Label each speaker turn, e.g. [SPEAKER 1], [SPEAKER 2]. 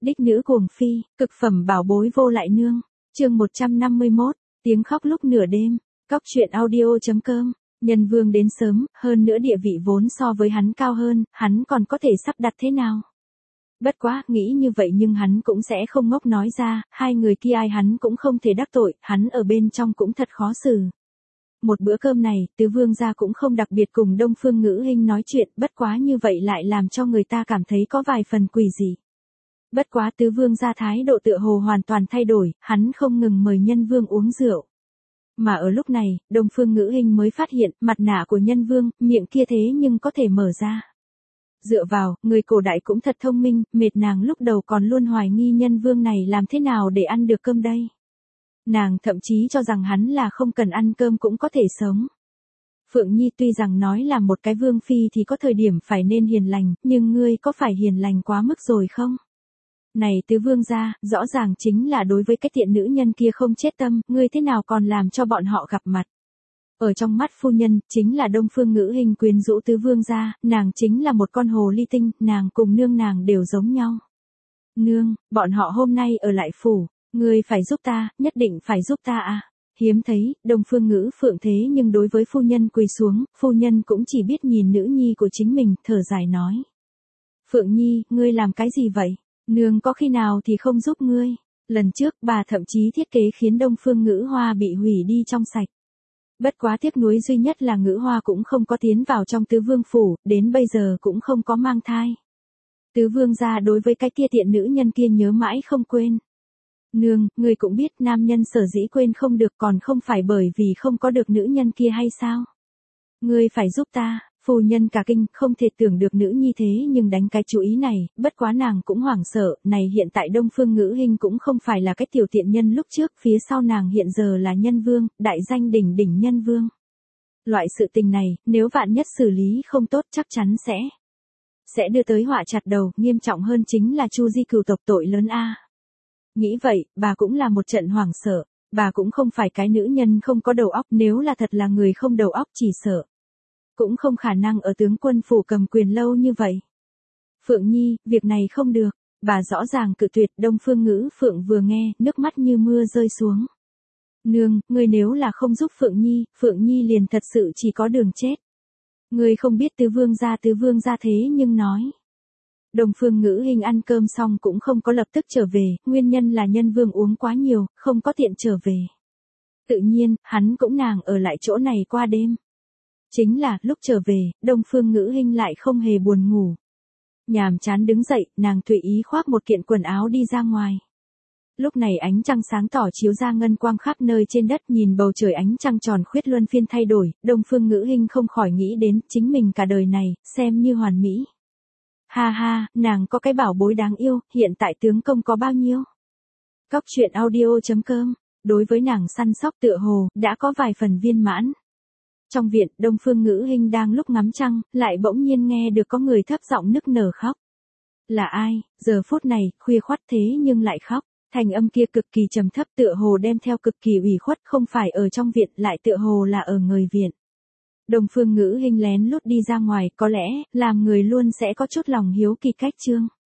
[SPEAKER 1] Đích nữ cuồng phi, cực phẩm bảo bối vô lại nương. Chương 151, tiếng khóc lúc nửa đêm. Cóc truyện audio.com. Nhân vương đến sớm, hơn nữa địa vị vốn so với hắn cao hơn, hắn còn có thể sắp đặt thế nào? Bất quá, nghĩ như vậy nhưng hắn cũng sẽ không ngốc nói ra, hai người kia ai hắn cũng không thể đắc tội, hắn ở bên trong cũng thật khó xử. Một bữa cơm này, tứ vương gia cũng không đặc biệt cùng Đông Phương Ngữ Hinh nói chuyện, bất quá như vậy lại làm cho người ta cảm thấy có vài phần quỷ dị. Bất quá tứ vương gia thái độ tựa hồ hoàn toàn thay đổi, hắn không ngừng mời nhân vương uống rượu. Mà ở lúc này, Đông Phương Ngữ Hinh mới phát hiện, mặt nạ của nhân vương, miệng kia thế nhưng có thể mở ra. Dựa vào, người cổ đại cũng thật thông minh, mệt nàng lúc đầu còn luôn hoài nghi nhân vương này làm thế nào để ăn được cơm đây. Nàng thậm chí cho rằng hắn là không cần ăn cơm cũng có thể sống. Phượng Nhi tuy rằng nói là một cái vương phi thì có thời điểm phải nên hiền lành, nhưng ngươi có phải hiền lành quá mức rồi không? Này tứ vương gia, rõ ràng chính là đối với cái tiện nữ nhân kia không chết tâm, ngươi thế nào còn làm cho bọn họ gặp mặt. Ở trong mắt phu nhân, chính là Đông Phương Ngữ Hinh quyến rũ tứ vương gia, nàng chính là một con hồ ly tinh, nàng cùng nương nàng đều giống nhau. Nương, bọn họ hôm nay ở lại phủ, ngươi phải giúp ta, nhất định phải giúp ta à. Hiếm thấy, Đông Phương Ngữ Phượng thế nhưng đối với phu nhân quỳ xuống, phu nhân cũng chỉ biết nhìn nữ nhi của chính mình, thở dài nói. Phượng Nhi, ngươi làm cái gì vậy? Nương có khi nào thì không giúp ngươi. Lần trước bà thậm chí thiết kế khiến Đông Phương Ngữ Hoa bị hủy đi trong sạch. Bất quá tiếc nuối duy nhất là Ngữ Hoa cũng không có tiến vào trong tứ vương phủ, đến bây giờ cũng không có mang thai. Tứ vương gia đối với cái kia tiện nữ nhân kia nhớ mãi không quên. Nương, ngươi cũng biết nam nhân sở dĩ quên không được còn không phải bởi vì không có được nữ nhân kia hay sao? Ngươi phải giúp ta. Phu nhân cả kinh, không thể tưởng được nữ nhi thế nhưng đánh cái chú ý này, bất quá nàng cũng hoảng sợ, này hiện tại Đông Phương Ngữ Hinh cũng không phải là cái tiểu tiện nhân lúc trước, phía sau nàng hiện giờ là nhân vương, đại danh đỉnh đỉnh nhân vương. Loại sự tình này, nếu vạn nhất xử lý không tốt chắc chắn sẽ đưa tới họa chặt đầu, nghiêm trọng hơn chính là chu di cửu tộc tội lớn a. Nghĩ vậy, bà cũng là một trận hoảng sợ, bà cũng không phải cái nữ nhân không có đầu óc, nếu là thật là người không đầu óc chỉ sợ. Cũng không khả năng ở tướng quân phủ cầm quyền lâu như vậy. Phượng Nhi, việc này không được, bà rõ ràng cự tuyệt. Đông Phương Ngữ Phượng vừa nghe, nước mắt như mưa rơi xuống. Nương, ngươi nếu là không giúp Phượng Nhi liền thật sự chỉ có đường chết. Ngươi không biết tứ vương gia thế nhưng nói. Đông Phương Ngữ Hinh ăn cơm xong cũng không có lập tức trở về, nguyên nhân là nhân vương uống quá nhiều, không có tiện trở về. Tự nhiên, hắn cũng nàng ở lại chỗ này qua đêm. Chính là, lúc trở về, Đông Phương Ngữ Hinh lại không hề buồn ngủ. Nhàm chán đứng dậy, nàng tùy ý khoác một kiện quần áo đi ra ngoài. Lúc này ánh trăng sáng tỏ chiếu ra ngân quang khắp nơi trên đất, nhìn bầu trời ánh trăng tròn khuyết luân phiên thay đổi, Đông Phương Ngữ Hinh không khỏi nghĩ đến chính mình cả đời này, xem như hoàn mỹ. Ha ha, nàng có cái bảo bối đáng yêu, hiện tại tướng công có bao nhiêu? Cóc truyện audio.com, đối với nàng săn sóc tựa hồ, đã có vài phần viên mãn. Trong viện, Đông Phương Ngữ Hinh đang lúc ngắm trăng, lại bỗng nhiên nghe được có người thấp giọng nức nở khóc. Là ai, giờ phút này, khuya khoắt thế nhưng lại khóc, thành âm kia cực kỳ trầm thấp tựa hồ đem theo cực kỳ ủy khuất, không phải ở trong viện, lại tựa hồ là ở người viện. Đông Phương Ngữ Hinh lén lút đi ra ngoài, có lẽ, làm người luôn sẽ có chút lòng hiếu kỳ cách chương.